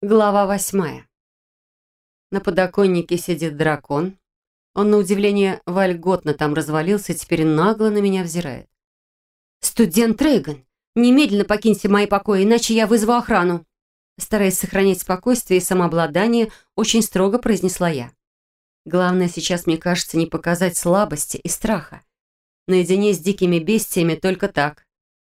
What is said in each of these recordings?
Глава 8. На подоконнике сидит дракон. Он, на удивление, вольготно там развалился и теперь нагло на меня взирает. «Студент Рейган, немедленно покиньте мои покои, иначе я вызову охрану!» Стараясь сохранять спокойствие и самообладание, очень строго произнесла я. Главное сейчас, мне кажется, не показать слабости и страха. Наедине с дикими бестиями только так.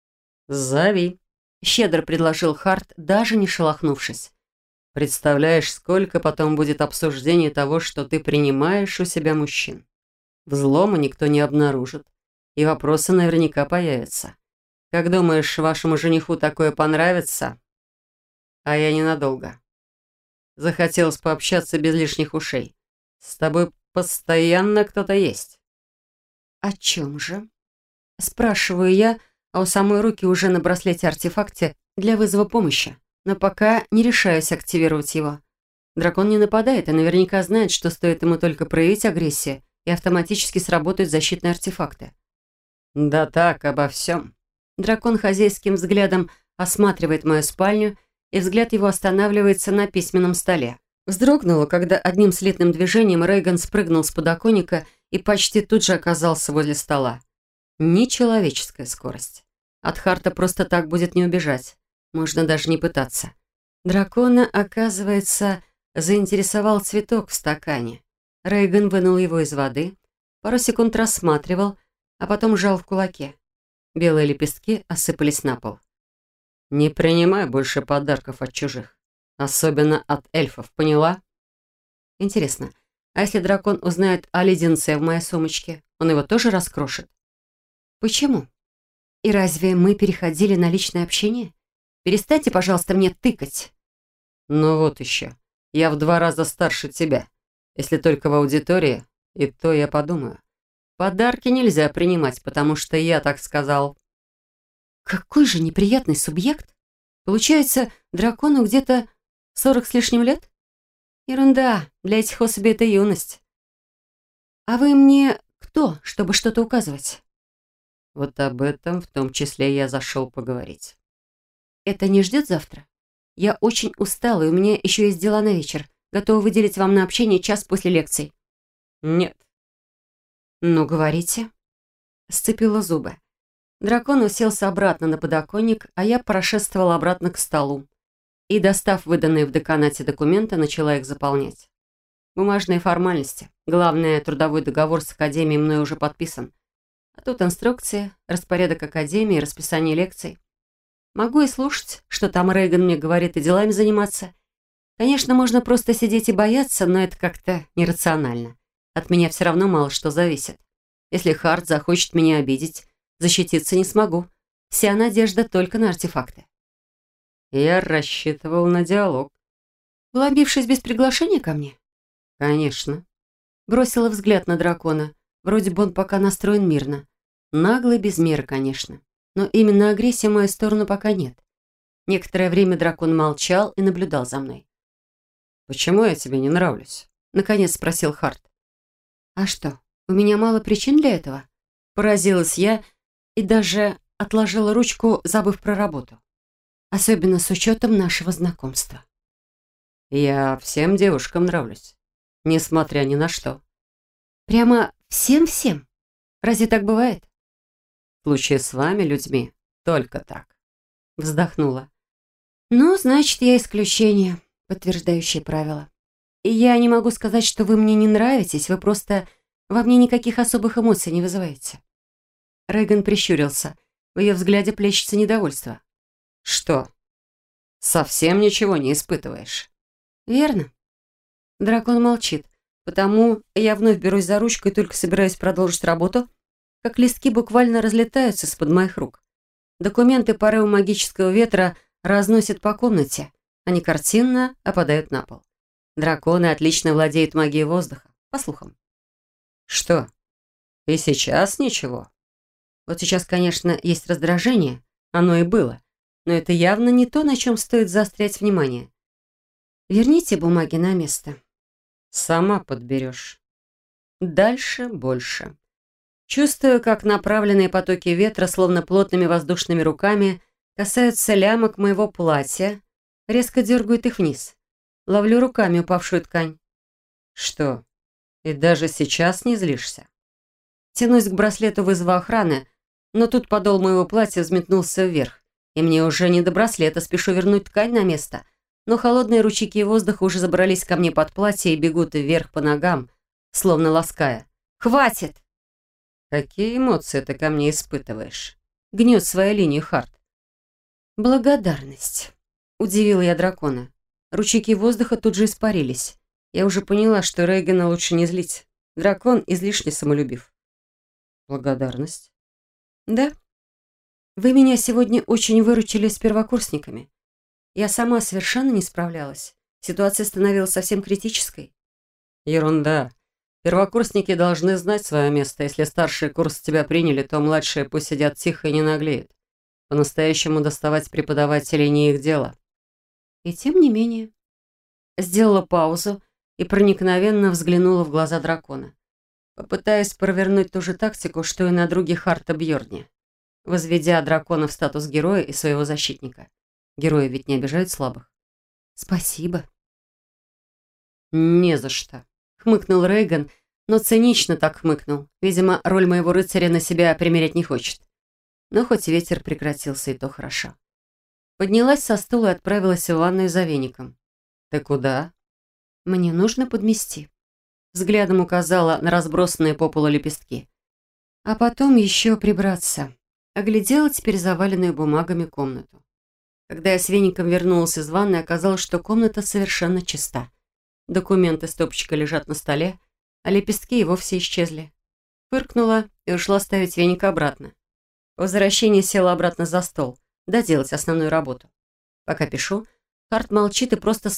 «Зови», — щедро предложил Харт, даже не шелохнувшись. «Представляешь, сколько потом будет обсуждений того, что ты принимаешь у себя мужчин. Взлома никто не обнаружит, и вопросы наверняка появятся. Как думаешь, вашему жениху такое понравится?» «А я ненадолго. Захотелось пообщаться без лишних ушей. С тобой постоянно кто-то есть». «О чем же?» Спрашиваю я, а у самой руки уже на браслете-артефакте для вызова помощи, но пока не решаюсь активировать его. Дракон не нападает и наверняка знает, что стоит ему только проявить агрессию, и автоматически сработают защитные артефакты. «Да так, обо всем». Дракон хозяйским взглядом осматривает мою спальню, и взгляд его останавливается на письменном столе. Вздрогнула, когда одним слитным движением Рейган спрыгнул с подоконника и почти тут же оказался возле стола. Нечеловеческая скорость. От Харта просто так будет не убежать. Можно даже не пытаться. Дракона, оказывается, заинтересовал цветок в стакане. Рейган вынул его из воды, пару секунд рассматривал, а потом сжал в кулаке. Белые лепестки осыпались на пол. «Не принимай больше подарков от чужих. Особенно от эльфов, поняла?» Интересно, а если дракон узнает о леденце в моей сумочке, он его тоже раскрошит? Почему? И разве мы переходили на личное общение? Перестаньте, пожалуйста, мне тыкать. «Ну вот еще. Я в 2 раза старше тебя. Если только в аудитории, и то я подумаю. Подарки нельзя принимать, потому что я так сказал». Какой же неприятный субъект. Получается, дракону где-то 40 с лишним лет? Ерунда, для этих особей это юность. А вы мне кто, чтобы что-то указывать? Вот об этом в том числе я зашел поговорить. Это не ждет завтра? Я очень устала, и у меня еще есть дела на вечер. Готова выделить вам на общение час после лекций. Нет. Ну, говорите. Сцепила зубы. Дракон уселся обратно на подоконник, а я прошествовала обратно к столу. И, достав выданные в деканате документы, начала их заполнять. Бумажные формальности. Главное, трудовой договор с академией мной уже подписан. А тут инструкция, распорядок академии, расписание лекций. Могу и слушать, что там Рейган мне говорит, и делами заниматься. Конечно, можно просто сидеть и бояться, но это как-то нерационально. От меня все равно мало что зависит. Если Харт захочет меня обидеть, защититься не смогу. Вся надежда только на артефакты. Я рассчитывал на диалог. Вломившись без приглашения ко мне? Конечно. Бросила взгляд на дракона. Вроде бы он пока настроен мирно. Наглый без меры, конечно. Но именно агрессии в мою сторону пока нет. Некоторое время дракон молчал и наблюдал за мной. «Почему я тебе не нравлюсь?» Наконец спросил Харт. «А что, у меня мало причин для этого?» Поразилась я и даже отложила ручку, забыв про работу. Особенно с учетом нашего знакомства. «Я всем девушкам нравлюсь, несмотря ни на что». «Прямо всем-всем? Разве так бывает?» «В случае с вами, людьми, только так». Вздохнула. «Ну, значит, я исключение, подтверждающее правило. И я не могу сказать, что вы мне не нравитесь, вы просто во мне никаких особых эмоций не вызываете». Рейган прищурился. В ее взгляде плещется недовольство. «Что? Совсем ничего не испытываешь?» «Верно». Дракон молчит, потому я вновь берусь за ручку и только собираюсь продолжить работу, как листки буквально разлетаются из-под моих рук. Документы порыву магического ветра разносят по комнате. Они картинно опадают на пол. Драконы отлично владеют магией воздуха, по слухам. «Что? И сейчас ничего?» Вот сейчас, конечно, есть раздражение, оно и было, но это явно не то, на чем стоит заострять внимание. Верните бумаги на место. «Сама подберешь». Дальше больше. Чувствую, как направленные потоки ветра, словно плотными воздушными руками, касаются лямок моего платья, резко дергают их вниз. Ловлю руками упавшую ткань. Что, и даже сейчас не злишься? Тянусь к браслету вызова охраны, но тут подол моего платья взметнулся вверх, и мне уже не до браслета, спешу вернуть ткань на место, но холодные ручейки воздуха уже забрались ко мне под платье и бегут вверх по ногам, словно лаская. «Хватит!» Какие эмоции ты ко мне испытываешь? Гнет свою линию Харт. «Благодарность», — удивила я дракона. Ручейки воздуха тут же испарились. Я уже поняла, что Рейгана лучше не злить. Дракон излишне самолюбив. Благодарность? «Да. Вы меня сегодня очень выручили с первокурсниками. Я сама совершенно не справлялась. Ситуация становилась совсем критической». Ерунда. Первокурсники должны знать свое место. Если старшие курсы тебя приняли, то младшие пусть сидят тихо и не наглеют. По-настоящему доставать преподавателей не их дело. И тем не менее. Сделала паузу и проникновенно взглянула в глаза дракона, попытаясь провернуть ту же тактику, что и на друге Харта Бьорне, возведя дракона в статус героя и своего защитника. Герои ведь не обижают слабых. «Спасибо». «Не за что», — хмыкнул Рейган, но цинично так хмыкнул. Видимо, роль моего рыцаря на себя примерять не хочет. Но хоть ветер прекратился, и то хорошо. Поднялась со стула и отправилась в ванную за веником. «Ты куда?» «Мне нужно подмести». Взглядом указала на разбросанные по полу лепестки. А потом еще прибраться. Оглядела теперь заваленную бумагами комнату. Когда я с веником вернулась из ванной, оказалось, что комната совершенно чиста. Документы стопочкой лежат на столе, а лепестки и вовсе исчезли. Фыркнула и ушла ставить веник обратно. По возвращении села обратно за стол, доделать основную работу. Пока пишу, Харт молчит и просто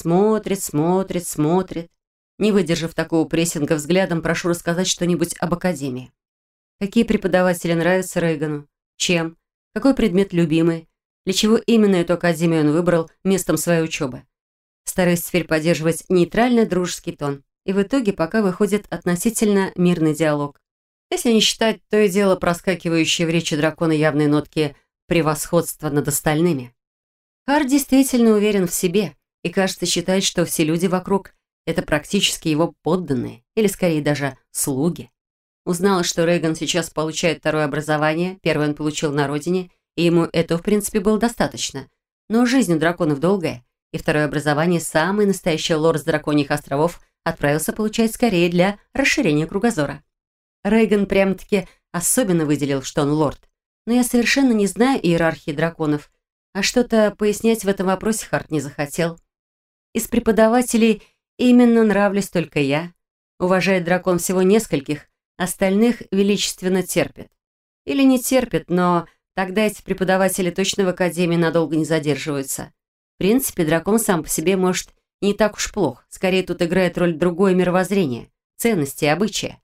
смотрит. Не выдержав такого прессинга взглядом, прошу рассказать что-нибудь об академии. Какие преподаватели нравятся Рейгану? Чем? Какой предмет любимый? Для чего именно эту академию он выбрал местом своей учебы? Стараюсь теперь поддерживать нейтрально-дружеский тон. И в итоге пока выходит относительно мирный диалог. Если не считать то и дело проскакивающие в речи дракона явные нотки превосходства над остальными. Харт действительно уверен в себе и, кажется, считает, что все люди вокруг — это практически его подданные, или скорее даже слуги. Узнала, что Рейган сейчас получает второе образование, первое он получил на родине, и ему этого, в принципе, было достаточно. Но жизнь у драконов долгая, и второе образование самый настоящий лорд с драконьих островов отправился получать скорее для расширения кругозора. Рейган прямо-таки особенно выделил, что он лорд. Но я совершенно не знаю иерархии драконов, а что-то пояснять в этом вопросе Харт не захотел. Из преподавателей именно нравлюсь только я. Уважает дракон всего нескольких, остальных величественно терпит. Или не терпит, но тогда эти преподаватели точно в академии надолго не задерживаются. В принципе, дракон сам по себе, может, и не так уж плох. Скорее, тут играет роль другое мировоззрение, ценности и обычаи.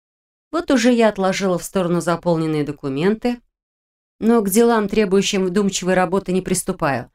Вот уже я отложила в сторону заполненные документы, но к делам, требующим вдумчивой работы, не приступаю.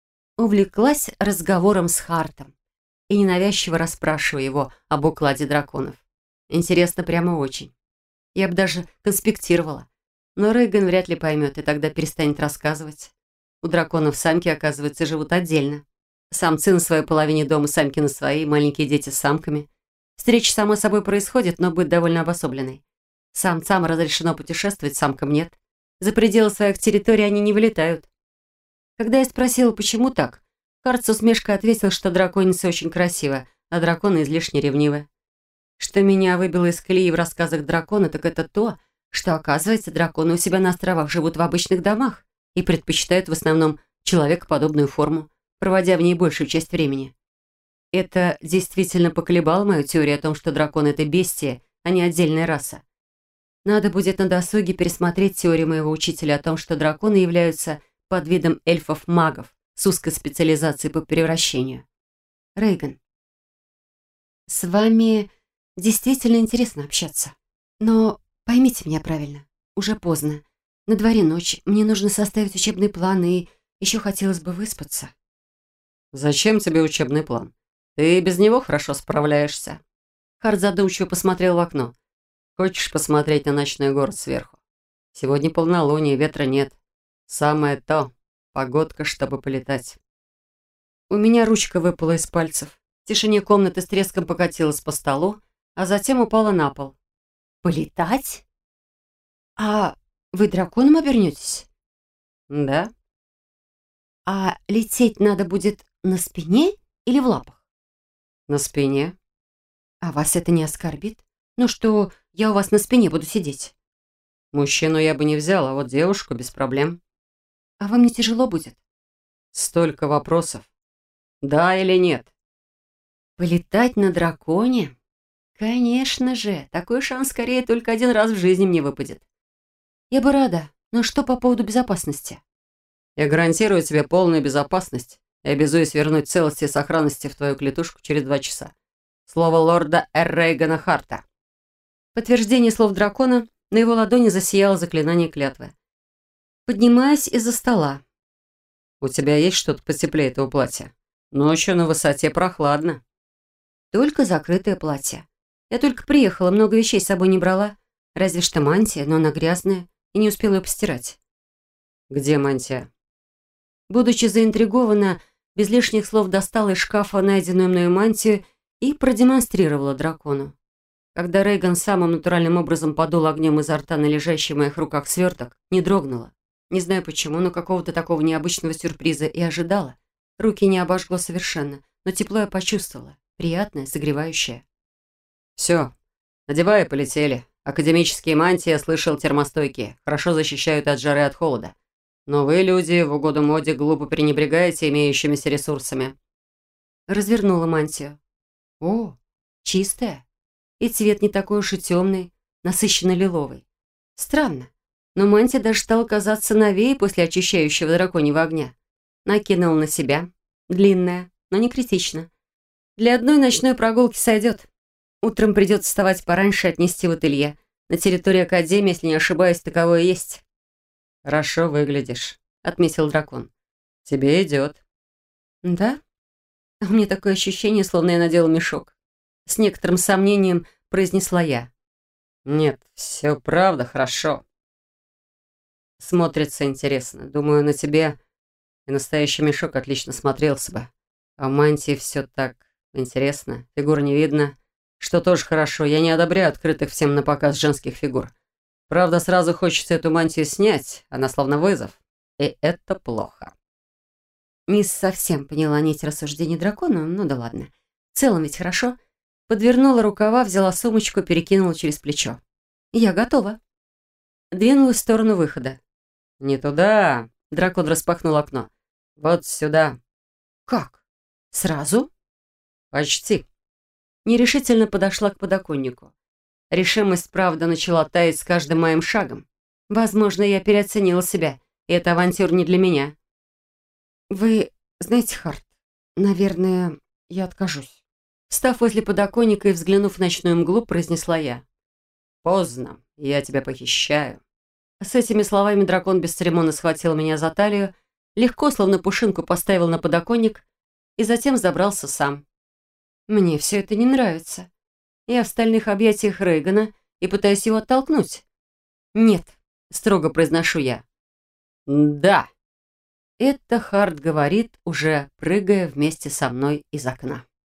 Увлеклась разговором с Хартом и ненавязчиво расспрашиваю его об укладе драконов. Интересно прямо очень. Я бы даже конспектировала. Но Рейган вряд ли поймет и тогда перестанет рассказывать. У драконов самки, оказывается, живут отдельно. Самцы на своей половине дома, самки на своей, маленькие дети с самками. Встреча само собой происходит, но будет довольно обособленной. Самцам разрешено путешествовать, самкам нет. За пределы своих территорий они не вылетают. Когда я спросила, почему так, Харт с усмешкой ответил, что драконица очень красива, а драконы излишне ревнивы. Что меня выбило из колеи в рассказах дракона, так это то, что, оказывается, драконы у себя на островах живут в обычных домах и предпочитают в основном человекоподобную форму, проводя в ней большую часть времени. Это действительно поколебало мою теорию о том, что дракон — это бестия, а не отдельная раса. Надо будет на досуге пересмотреть теорию моего учителя о том, что драконы являются подвидом эльфов-магов с узкой специализацией по превращению. Рейган, с вами действительно интересно общаться. Но поймите меня правильно, уже поздно. На дворе ночь, мне нужно составить учебный план, и еще хотелось бы выспаться. «Зачем тебе учебный план? Ты без него хорошо справляешься». Харт задумчиво посмотрел в окно. «Хочешь посмотреть на ночной город сверху? Сегодня полнолуние, ветра нет. Самое то, погодка, чтобы полетать». У меня ручка выпала из пальцев. В тишине комнаты с треском покатилась по столу, а затем упала на пол. «Полетать? А вы драконом обернетесь?» Да? «А лететь надо будет на спине или в лапах?» На спине. «А вас это не оскорбит? Ну что, я у вас на спине буду сидеть?» Мужчину я бы не взял, а вот девушку без проблем. «А вам не тяжело будет?» Столько вопросов. Да или нет? «Полетать на драконе? Конечно же, такой шанс скорее только один раз в жизни мне выпадет. Я бы рада, но что по поводу безопасности?» Я гарантирую тебе полную безопасность и обязуюсь вернуть целости и сохранности в твою клетушку через 2 часа. Слово лорда Рейгана Харта. В подтверждение слов дракона на его ладони засияло заклинание клятвы. Поднимаясь из-за стола. У тебя есть что-то потеплее этого платья? Ночью на высоте прохладно. Только закрытое платье. Я только приехала, много вещей с собой не брала. Разве что мантия, но она грязная, и не успела ее постирать. Где мантия? Будучи заинтригована, без лишних слов достала из шкафа найденную мною мантию и продемонстрировала дракону. Когда Рейган самым натуральным образом подул огнем изо рта на лежащий в моих руках сверток, не дрогнула. Не знаю почему, но какого-то такого необычного сюрприза и ожидала. Руки не обожгло совершенно, но тепло я почувствовала. Приятное, согревающее. Все, надевай и полетели. Академические мантии, я слышал, термостойкие. Хорошо защищают от жары и от холода. Но вы, люди, в угоду моде глупо пренебрегаете имеющимися ресурсами. Развернула мантию. О, чистая. И цвет не такой уж и темный, насыщенно лиловый. Странно, но мантия даже стала казаться новее после очищающего драконьего огня. Накинула на себя. Длинная, но не критично. Для одной ночной прогулки сойдет. Утром придется вставать пораньше и отнести в ателье. На территории Академии, если не ошибаюсь, таковое есть. Хорошо выглядишь, отметил дракон. Тебе идет. Да? А у меня такое ощущение, словно я надела мешок. С некоторым сомнением произнесла я. Нет, все правда хорошо. Смотрится интересно. Думаю, на тебе и настоящий мешок отлично смотрелся бы. А в мантии все так интересно. Фигур не видно, что тоже хорошо. Я не одобряю открытых всем на показ женских фигур. Правда, сразу хочется эту мантию снять. Она словно вызов. И это плохо. Не совсем поняла нить рассуждений дракона, ну да ладно. В целом ведь хорошо. Подвернула рукава, взяла сумочку, перекинула через плечо. Я готова. Двинулась в сторону выхода. «Не туда!» — дракон распахнул окно. «Вот сюда!» «Как? Сразу?» «Почти!» Нерешительно подошла к подоконнику. Решимость, правда, начала таять с каждым моим шагом. Возможно, я переоценила себя, и эта авантюра не для меня. «Вы знаете, Харт, наверное, я откажусь». Встав возле подоконника и взглянув в ночную мглу, произнесла я. «Поздно, я тебя похищаю». С этими словами дракон бесцеремонно схватил меня за талию, легко, словно пушинку, поставил на подоконник и затем забрался сам. Мне все это не нравится. Я в стальных объятиях Рейгана и пытаюсь его оттолкнуть. «Нет», — строго произношу я. «Да». Это Харт говорит, уже прыгая вместе со мной из окна.